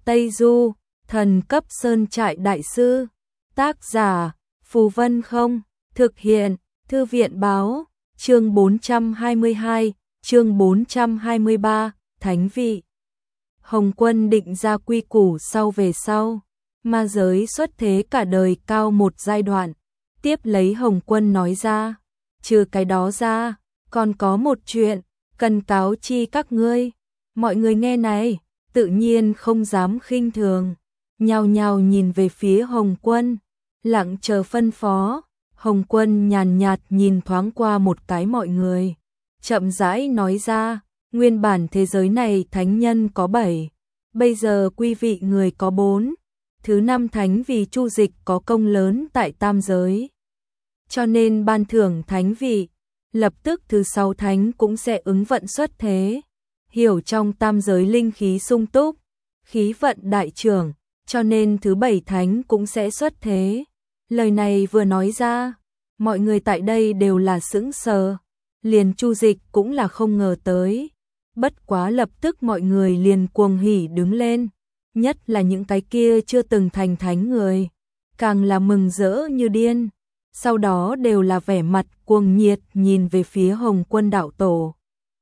Tây Du, thần cấp sơn trại đại sư. Tác giả, Phù Vân Không. Thực hiện, Thư viện báo. Chương 422, chương 423, Thánh vị. Hồng Quân định ra quy củ sau về sau. Ma giới xuất thế cả đời cao một giai đoạn. Tiếp lấy Hồng Quân nói ra, trừ cái đó ra, còn có một chuyện, cần cáo chi các ngươi. Mọi người nghe này, tự nhiên không dám khinh thường, nhao nhao nhìn về phía Hồng Quân, lặng chờ phân phó. Hồng Quân nhàn nhạt nhìn thoáng qua một cái mọi người, chậm rãi nói ra, nguyên bản thế giới này thánh nhân có 7, bây giờ quý vị người có 4. Thứ 5 thánh vì chu dịch có công lớn tại tam giới, cho nên ban thưởng thánh vị. Lập tức thứ 6 thánh cũng sẽ ứng vận xuất thế, hiểu trong tam giới linh khí sung túc, khí vận đại trưởng, cho nên thứ 7 thánh cũng sẽ xuất thế. Lời này vừa nói ra, mọi người tại đây đều là sững sờ, liền chu dịch cũng là không ngờ tới. Bất quá lập tức mọi người liền cuồng hỉ đứng lên, nhất là những cái kia chưa từng thành thánh người, càng là mừng rỡ như điên. Sau đó đều là vẻ mặt cuồng nhiệt nhìn về phía Hồng Quân đạo tổ.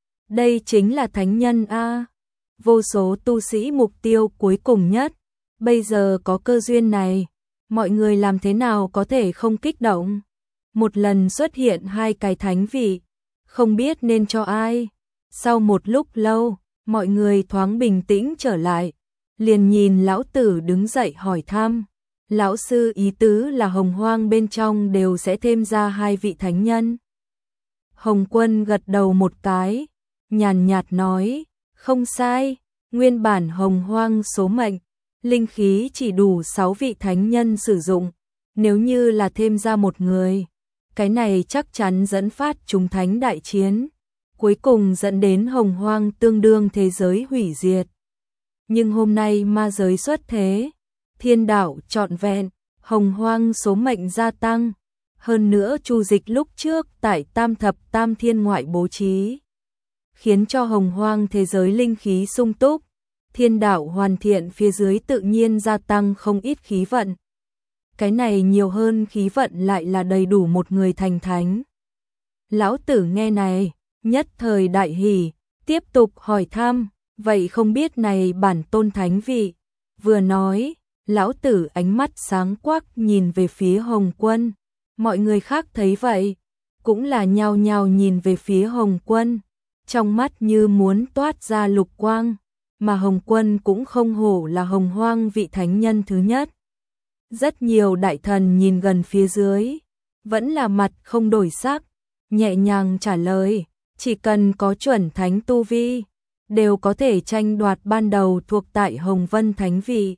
Đây chính là thánh nhân a, vô số tu sĩ mục tiêu cuối cùng nhất, bây giờ có cơ duyên này, mọi người làm thế nào có thể không kích động. Một lần xuất hiện 2 cái thánh vị, không biết nên cho ai. Sau một lúc lâu, mọi người thoáng bình tĩnh trở lại, liền nhìn lão tử đứng dậy hỏi thăm. Lão sư ý tứ là Hồng Hoang bên trong đều sẽ thêm ra 2 vị thánh nhân. Hồng Quân gật đầu một cái, nhàn nhạt nói, không sai, nguyên bản Hồng Hoang số mệnh, linh khí chỉ đủ 6 vị thánh nhân sử dụng, nếu như là thêm ra một người, cái này chắc chắn dẫn phát chúng thánh đại chiến, cuối cùng dẫn đến Hồng Hoang tương đương thế giới hủy diệt. Nhưng hôm nay ma giới xuất thế, thiên đạo trọn vẹn, Hồng Hoang số mệnh gia tăng, hơn nữa chu dịch lúc trước tại tam thập tam thiên ngoại bố trí, khiến cho Hồng Hoang thế giới linh khí sung túc, thiên đạo hoàn thiện phía dưới tự nhiên gia tăng không ít khí vận. Cái này nhiều hơn khí vận lại là đầy đủ một người thành thánh. Lão tử nghe này, nhất thời đại hỉ, tiếp tục hỏi thăm, vậy không biết này bản tôn thánh vị. Vừa nói, lão tử ánh mắt sáng quắc nhìn về phía Hồng Quân. Mọi người khác thấy vậy, cũng là nhao nhao nhìn về phía Hồng Quân, trong mắt như muốn toát ra lục quang, mà Hồng Quân cũng không hổ là Hồng Hoang vị thánh nhân thứ nhất. Rất nhiều đại thần nhìn gần phía dưới, vẫn là mặt không đổi sắc, nhẹ nhàng trả lời, chỉ cần có chuẩn thánh tu vi, đều có thể tranh đoạt ban đầu thuộc tại Hồng Vân thánh vị.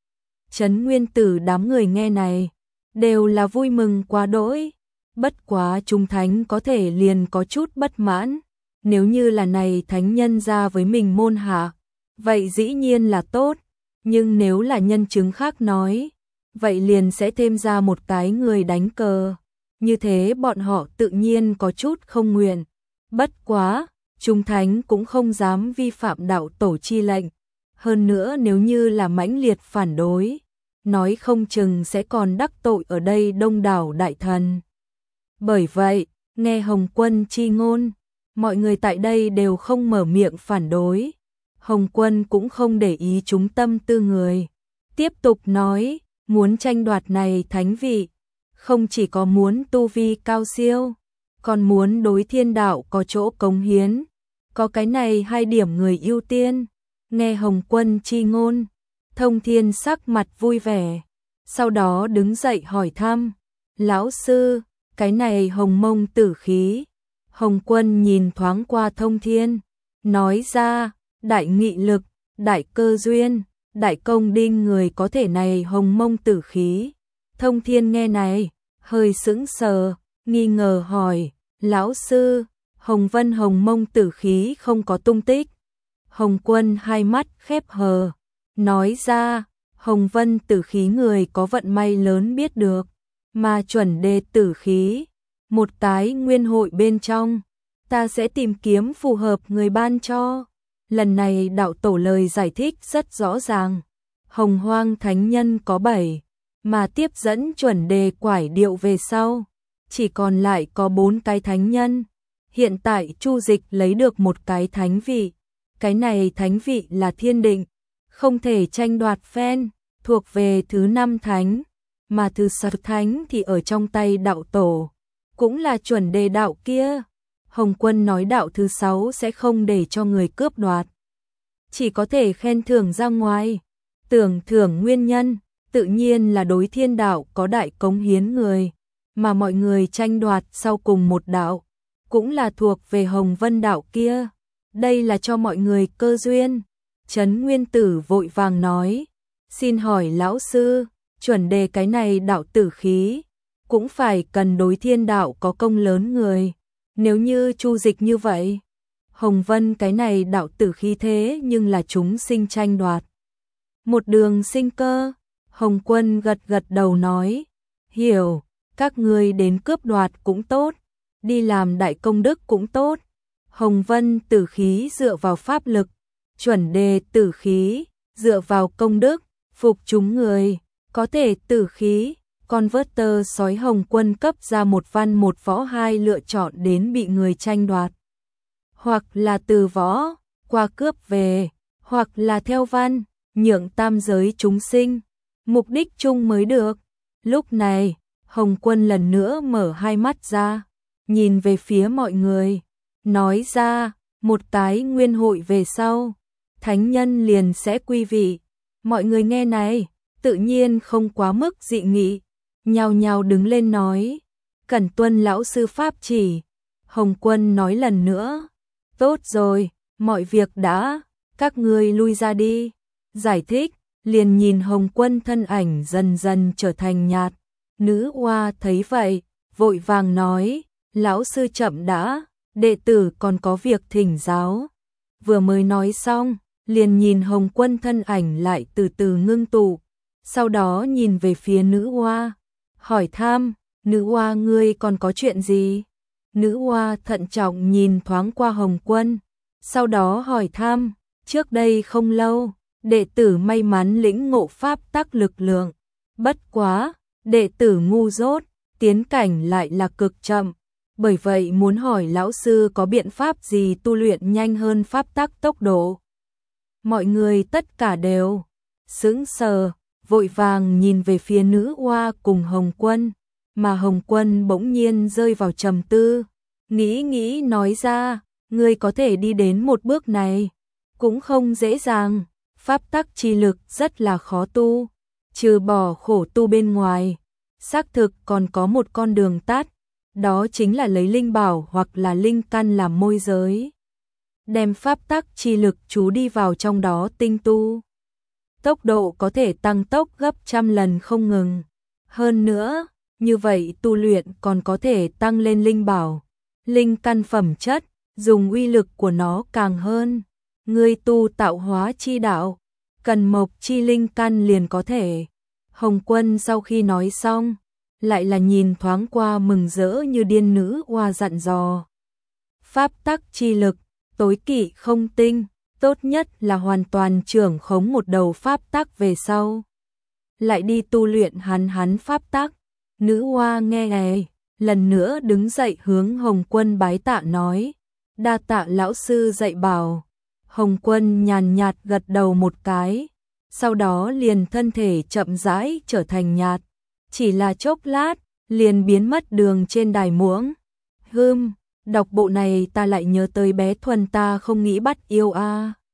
Trấn Nguyên Tử đám người nghe này, đều là vui mừng quá đỗi, bất quá chúng thánh có thể liền có chút bất mãn, nếu như là này thánh nhân ra với mình môn hạ, vậy dĩ nhiên là tốt, nhưng nếu là nhân chứng khác nói, vậy liền sẽ thêm ra một cái người đánh cờ, như thế bọn họ tự nhiên có chút không nguyện. Bất quá, chúng thánh cũng không dám vi phạm đạo tổ chi lệnh, hơn nữa nếu như là mãnh liệt phản đối, nói không chừng sẽ còn đắc tội ở đây đông đảo đại thần. Bởi vậy, nghe Hồng Quân chi ngôn, mọi người tại đây đều không mở miệng phản đối. Hồng Quân cũng không để ý chúng tâm tư người, tiếp tục nói, muốn tranh đoạt này thánh vị, không chỉ có muốn tu vi cao siêu, còn muốn đối thiên đạo có chỗ cống hiến, có cái này 2 điểm người ưu tiên. Nghe Hồng Quân chi ngôn, Thông Thiên sắc mặt vui vẻ, sau đó đứng dậy hỏi thăm, lão sư, cái này hồng mông tử khí. Hồng Quân nhìn thoáng qua Thông Thiên, nói ra, đại nghị lực, đại cơ duyên, đại công đinh người có thể này hồng mông tử khí. Thông Thiên nghe này, hơi sững sờ, nghi ngờ hỏi, lão sư, Hồng Vân hồng mông tử khí không có tung tích. Hồng Quân hai mắt khép hờ, nói ra, Hồng Vân tử khí người có vận may lớn biết được, mà chuẩn đề tử khí, một cái nguyên hội bên trong, ta sẽ tìm kiếm phù hợp người ban cho. Lần này đạo tổ lời giải thích rất rõ ràng, Hồng Hoang thánh nhân có 7, mà tiếp dẫn chuẩn đề quải điệu về sau, chỉ còn lại có 4 cái thánh nhân. Hiện tại Chu Dịch lấy được một cái thánh vị, cái này thánh vị là thiên định, không thể tranh đoạt phen, thuộc về thứ 5 thánh, mà thứ 6 thánh thì ở trong tay đạo tổ, cũng là chuẩn đề đạo kia. Hồng Quân nói đạo thứ 6 sẽ không để cho người cướp đoạt, chỉ có thể khen thưởng ra ngoài. Tưởng thưởng nguyên nhân, tự nhiên là đối thiên đạo có đại cống hiến người, mà mọi người tranh đoạt sau cùng một đạo, cũng là thuộc về Hồng Vân đạo kia. Đây là cho mọi người cơ duyên. Trấn Nguyên Tử vội vàng nói, xin hỏi lão sư, chuẩn đề cái này đạo tử khí, cũng phải cần đối thiên đạo có công lớn người. Nếu như Chu Dịch như vậy, Hồng Vân cái này đạo tử khí thế nhưng là chúng sinh tranh đoạt. Một đường sinh cơ. Hồng Quân gật gật đầu nói, hiểu, các ngươi đến cướp đoạt cũng tốt, đi làm đại công đức cũng tốt. Hồng Vân tử khí dựa vào pháp lực, chuẩn đề tử khí dựa vào công đức, phục chúng người, có thể tử khí. Converter sói Hồng Quân cấp ra một văn một võ hai lựa chọn đến bị người tranh đoạt, hoặc là từ võ qua cướp về, hoặc là theo văn nhượng tam giới chúng sinh, mục đích chung mới được. Lúc này, Hồng Quân lần nữa mở hai mắt ra, nhìn về phía mọi người, nói ra, một cái nguyên hội về sau, thánh nhân liền sẽ quy vị. Mọi người nghe này, tự nhiên không quá mức dị nghị, nhao nhao đứng lên nói, cẩn tuân lão sư pháp chỉ. Hồng Quân nói lần nữa, tốt rồi, mọi việc đã, các ngươi lui ra đi. Giải thích, liền nhìn Hồng Quân thân ảnh dần dần trở thành nhạt. Nữ oa thấy vậy, vội vàng nói, lão sư chậm đã, đệ tử còn có việc thỉnh giáo. Vừa mới nói xong, liền nhìn Hồng Quân thân ảnh lại từ từ ngưng tụ, sau đó nhìn về phía nữ oa, hỏi thăm, nữ oa ngươi còn có chuyện gì? Nữ oa thận trọng nhìn thoáng qua Hồng Quân, sau đó hỏi thăm, trước đây không lâu, đệ tử may mắn lĩnh ngộ pháp tắc lực lượng, bất quá, đệ tử ngu dốt, tiến cảnh lại là cực chậm, bởi vậy muốn hỏi lão sư có biện pháp gì tu luyện nhanh hơn pháp tắc tốc độ. Mọi người tất cả đều sững sờ, vội vàng nhìn về phía nữ oa cùng Hồng Quân, mà Hồng Quân bỗng nhiên rơi vào trầm tư, nghĩ nói ra, ngươi có thể đi đến một bước này, cũng không dễ dàng, pháp tắc chi lực rất là khó tu, trừ bỏ khổ tu bên ngoài, xác thực còn có một con đường tắt, đó chính là lấy linh bảo hoặc là linh căn làm môi giới, đem pháp tắc chi lực chú đi vào trong đó tinh tu. Tốc độ có thể tăng tốc gấp trăm lần không ngừng. Hơn nữa, như vậy tu luyện còn có thể tăng lên linh bảo, linh căn phẩm chất, dùng uy lực của nó càng hơn. Ngươi tu tạo hóa chi đạo, cần mộc chi linh căn liền có thể. Hồng Quân sau khi nói xong, lại là nhìn thoáng qua mừng rỡ như điên nữ oa dặn dò. Pháp tắc chi lực, tối kỵ không tinh, tốt nhất là hoàn toàn trưởng khống một đầu pháp tắc về sau. Lại đi tu luyện hắn pháp tắc. Nữ oa nghe này, lần nữa đứng dậy hướng Hồng Quân bái tạ nói, đa tạ lão sư dạy bảo. Hồng Quân nhàn nhạt gật đầu một cái, sau đó liền thân thể chậm rãi trở thành nhạt, chỉ là chốc lát, liền biến mất đường trên đài muỗng. Đọc bộ này ta lại nhớ tới bé Thuần ta không nghĩ bắt yêu a.